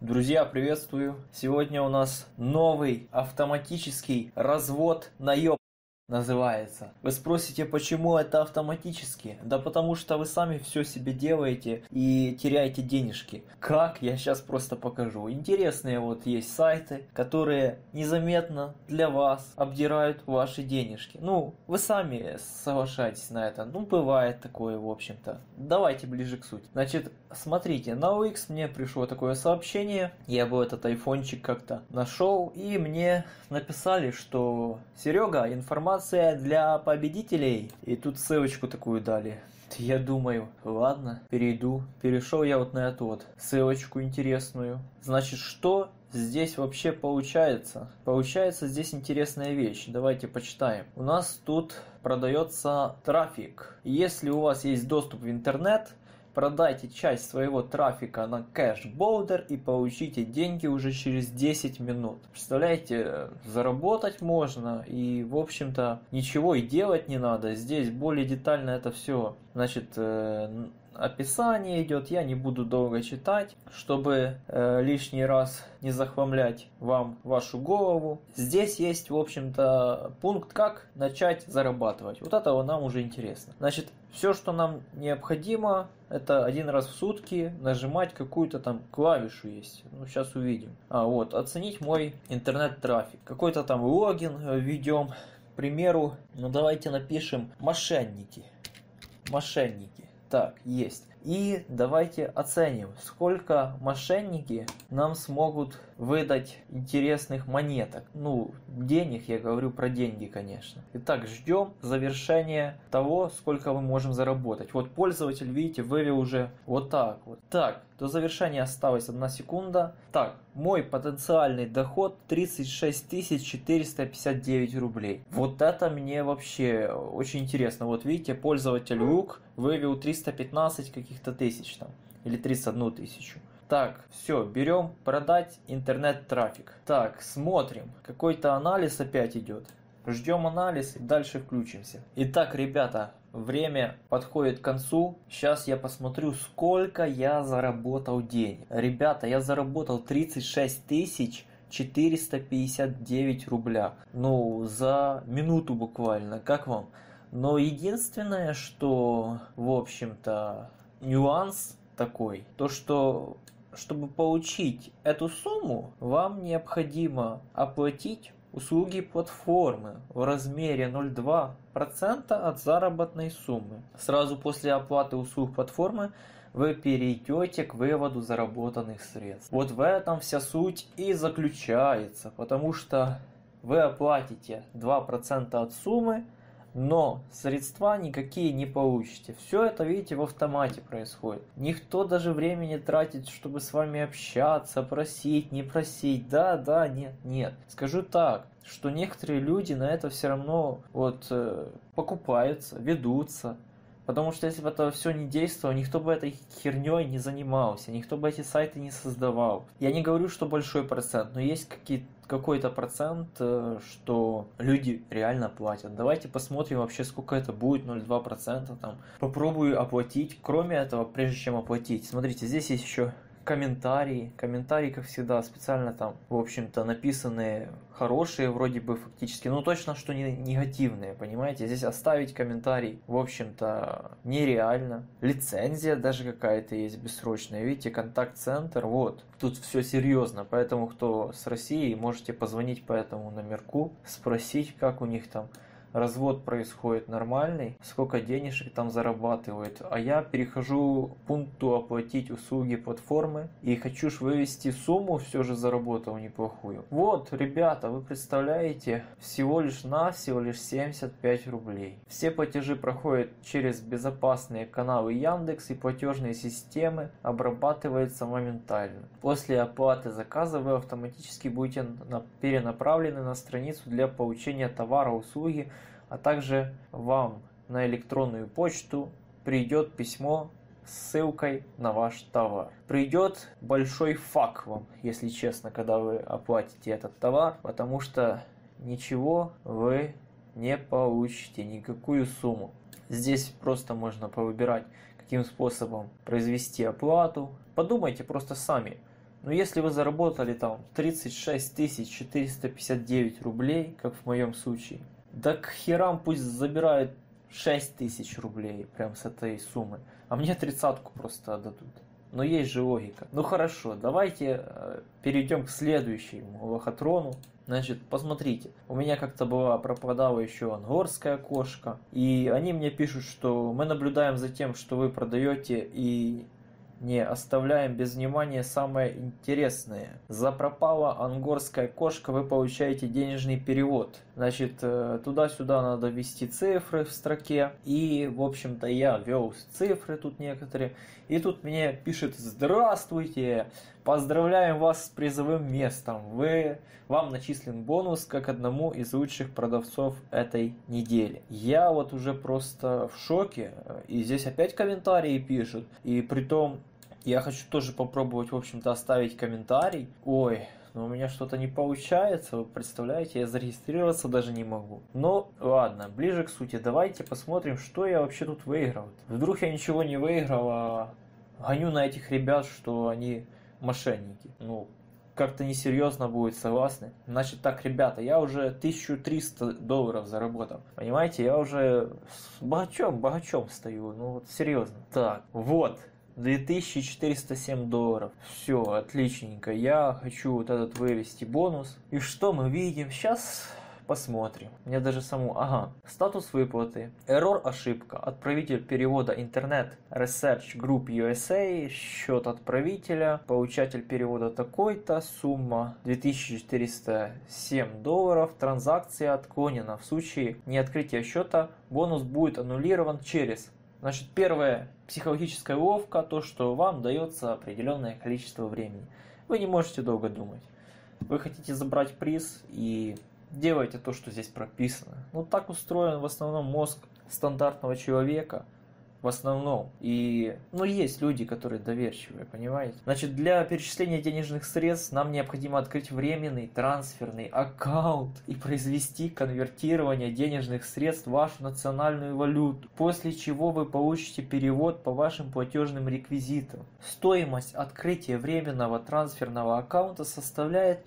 Друзья, приветствую! Сегодня у нас новый автоматический развод наеб называется. Вы спросите, почему это автоматически? Да потому что вы сами все себе делаете и теряете денежки. Как? Я сейчас просто покажу. Интересные вот есть сайты, которые незаметно для вас обдирают ваши денежки. Ну, вы сами соглашаетесь на это. Ну, бывает такое, в общем-то. Давайте ближе к сути. Значит, смотрите, на OLX мне пришло такое сообщение. Я бы этот айфончик как-то нашел, и мне написали, что Серега, информация для победителей. И тут ссылочку такую дали. Я думаю, ладно, перешел я вот на эту вот ссылочку интересную. Значит, что здесь вообще получается? Получается здесь интересная вещь. Давайте почитаем. У нас тут продается трафик. Если у вас есть доступ в интернет, продайте часть своего трафика на кэш-болдер и получите деньги уже через 10 минут. Представляете, заработать можно и, в общем-то, ничего и делать не надо. Здесь более детально это все. Значит, описание идет, я не буду долго читать, чтобы лишний раз не захламлять вам вашу голову. Здесь есть, в общем-то, пункт, как начать зарабатывать. Вот это нам уже интересно. Значит, все, что нам необходимо, это один раз в сутки нажимать какую-то там клавишу есть. Ну, сейчас увидим. Вот, оценить мой интернет-трафик. Какой-то там логин введем. К примеру, ну давайте напишем мошенники. Мошенники. Так, есть. И давайте оценим, сколько мошенники нам смогут выдать интересных монеток. Ну, денег, я говорю про деньги, конечно. Итак, ждем завершения того, сколько мы можем заработать. Вот пользователь, видите, вывел уже вот так вот. Так, до завершения осталась 1 секунда. Так, мой потенциальный доход 36 459 рублей. Вот это мне вообще очень интересно. Вот видите, пользователь Лук вывел 315 каких-то тысяч там. Или 31 тысячу. Так, все, берем продать интернет-трафик. Так, смотрим. Какой-то анализ опять идет. Ждем анализ и дальше включимся. Итак, ребята, время подходит к концу. Сейчас я посмотрю, сколько я заработал денег. Ребята, я заработал 36 459 рубля. Ну, за минуту буквально. Как вам? Но единственное, что, в общем-то, нюанс такой, то что, чтобы получить эту сумму, вам необходимо оплатить услуги платформы в размере 0,2% от заработной суммы. Сразу после оплаты услуг платформы вы перейдете к выводу заработанных средств. Вот в этом вся суть и заключается, потому что вы оплатите 2% от суммы, но средства никакие не получите. Все это, видите, в автомате происходит. Никто даже времени тратит, чтобы с вами общаться, просить, не просить. Да, нет. Скажу так, что некоторые люди на это все равно вот покупаются, ведутся. Потому что если бы это все не действовало, никто бы этой херней не занимался, никто бы эти сайты не создавал. Я не говорю, что большой процент, но есть какой-то процент, что люди реально платят. Давайте посмотрим вообще, сколько это будет, 0,2%. Там. Попробую оплатить. Кроме этого, прежде чем оплатить, смотрите, здесь есть еще комментарии. Комментарии, как всегда, специально там, в общем-то, написанные хорошие, вроде бы, фактически. Ну, точно, что не негативные, понимаете? Здесь оставить комментарий, в общем-то, нереально. Лицензия даже какая-то есть бессрочная. Видите, контакт-центр, вот. Тут все серьезно, поэтому, кто с России, можете позвонить по этому номерку, спросить, как у них там развод происходит нормальный, сколько денежек там зарабатывают. А я перехожу к пункту оплатить услуги платформы и хочу ж вывести сумму, все же заработал неплохую. Вот, ребята, вы представляете, всего лишь 75 рублей. Все платежи проходят через безопасные каналы Яндекс и платежные системы, обрабатывается моментально. После оплаты заказа вы автоматически будете перенаправлены на страницу для получения товара, услуги, а также вам на электронную почту придет письмо с ссылкой на ваш товар. Придет большой фак вам, если честно, когда вы оплатите этот товар, потому что ничего вы не получите, никакую сумму. Здесь просто можно повыбирать, каким способом произвести оплату. Подумайте просто сами. Но если вы заработали там 36 459 рублей, как в моем случае, да к херам пусть забирают 6000 рублей прям с этой суммы, а мне 30-ку просто отдадут. Но есть же логика. Ну хорошо, давайте перейдем к следующему лохотрону. Значит, посмотрите, у меня как-то пропадала еще ангорская кошка, и они мне пишут, что мы наблюдаем за тем, что вы продаете, и не оставляем без внимания самое интересное. За пропала ангорская кошка вы получаете денежный перевод. Значит, туда-сюда надо ввести цифры в строке. И, в общем-то, я ввел цифры тут некоторые. И тут мне пишет: здравствуйте, поздравляем вас с призовым местом. Вам начислен бонус как одному из лучших продавцов этой недели. Я вот уже просто в шоке. И здесь опять комментарии пишут. И притом я хочу тоже попробовать, в общем-то, оставить комментарий. Ой, но у меня что-то не получается, вы представляете, я зарегистрироваться даже не могу. Ну, ладно, ближе к сути, давайте посмотрим, что я вообще тут выиграл. Вдруг я ничего не выиграл, а гоню на этих ребят, что они мошенники. Ну, как-то несерьезно будет, согласны? Значит так, ребята, я уже 1300 долларов заработал. Понимаете, я уже с богачом стою, ну вот серьезно. Так, вот. 2407 долларов. Все, отличненько. Я хочу вот этот вывести бонус. И что мы видим? Сейчас посмотрим. Мне даже саму... Ага. Статус выплаты. Error, ошибка. Отправитель перевода Internet Research Group USA. Счет отправителя. Получатель перевода такой-то. Сумма 2407 долларов. Транзакция отклонена. В случае неоткрытия счета бонус будет аннулирован через... Значит, первое, психологическая уловка, то, что вам дается определенное количество времени. Вы не можете долго думать. Вы хотите забрать приз и делаете то, что здесь прописано. Ну, так устроен в основном мозг стандартного человека. В основном. И, ну, есть люди, которые доверчивые, понимаете? Значит, для перечисления денежных средств нам необходимо открыть временный трансферный аккаунт и произвести конвертирование денежных средств в вашу национальную валюту, после чего вы получите перевод по вашим платежным реквизитам. Стоимость открытия временного трансферного аккаунта составляет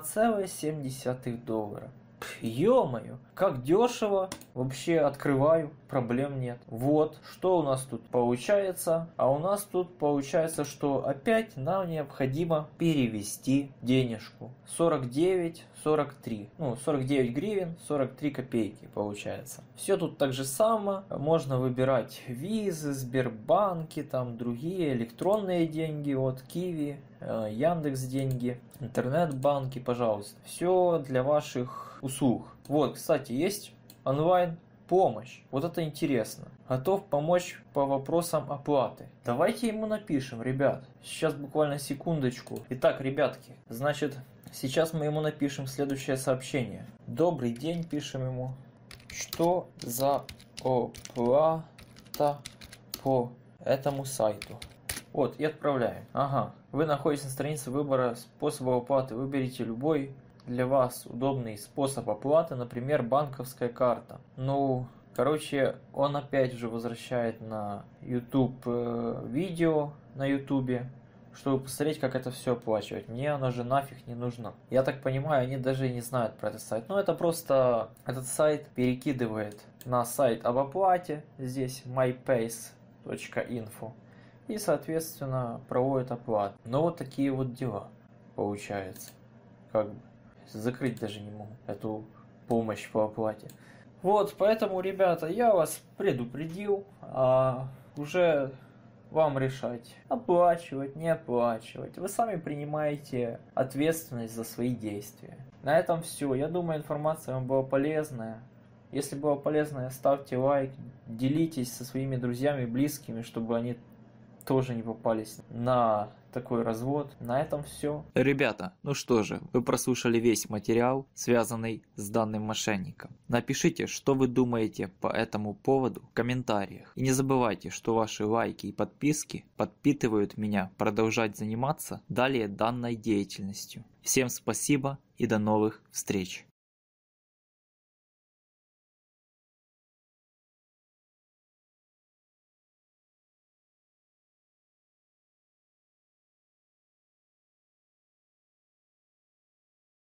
1,7 доллара. Ё-моё, как дешево. Вообще открываю, проблем нет. Вот, что у нас тут получается? А у нас тут получается, что опять нам необходимо перевести денежку. 49,43. Ну, 49 гривен, 43 копейки получается. Все тут так же само. Можно выбирать визы, Сбербанки, там другие электронные деньги, вот Киви, Яндекс деньги, интернет-банки, пожалуйста. Все для ваших услуг. Вот, кстати, есть онлайн-помощь. Вот это интересно. Готов помочь по вопросам оплаты. Давайте ему напишем, ребят. Сейчас буквально секундочку. Итак, ребятки, значит, сейчас мы ему напишем следующее сообщение. Добрый день, пишем ему. Что за оплата по этому сайту? Вот, и отправляем. Ага. Вы находитесь на странице выбора способа оплаты. Выберите любой для вас удобный способ оплаты, например, банковская карта. Ну, короче, он опять же возвращает на YouTube видео на YouTube, чтобы посмотреть, как это все оплачивать. Мне оно же нафиг не нужно. Я так понимаю, они даже и не знают про этот сайт. Но это просто этот сайт перекидывает на сайт об оплате, здесь mypace.info, и, соответственно, проводит оплату. Но вот такие вот дела получается. Как бы закрыть даже не могу эту помощь по оплате. Вот, поэтому, ребята, я вас предупредил, уже вам решать, оплачивать, не оплачивать. Вы сами принимаете ответственность за свои действия. На этом все. Я думаю, информация вам была полезная. Если было полезно, ставьте лайк, делитесь со своими друзьями, близкими, чтобы они тоже не попались на такой развод. На этом все. Ребята, ну что же, вы прослушали весь материал, связанный с данным мошенником. Напишите, что вы думаете по этому поводу в комментариях. И не забывайте, что ваши лайки и подписки подпитывают меня продолжать заниматься далее данной деятельностью. Всем спасибо и до новых встреч.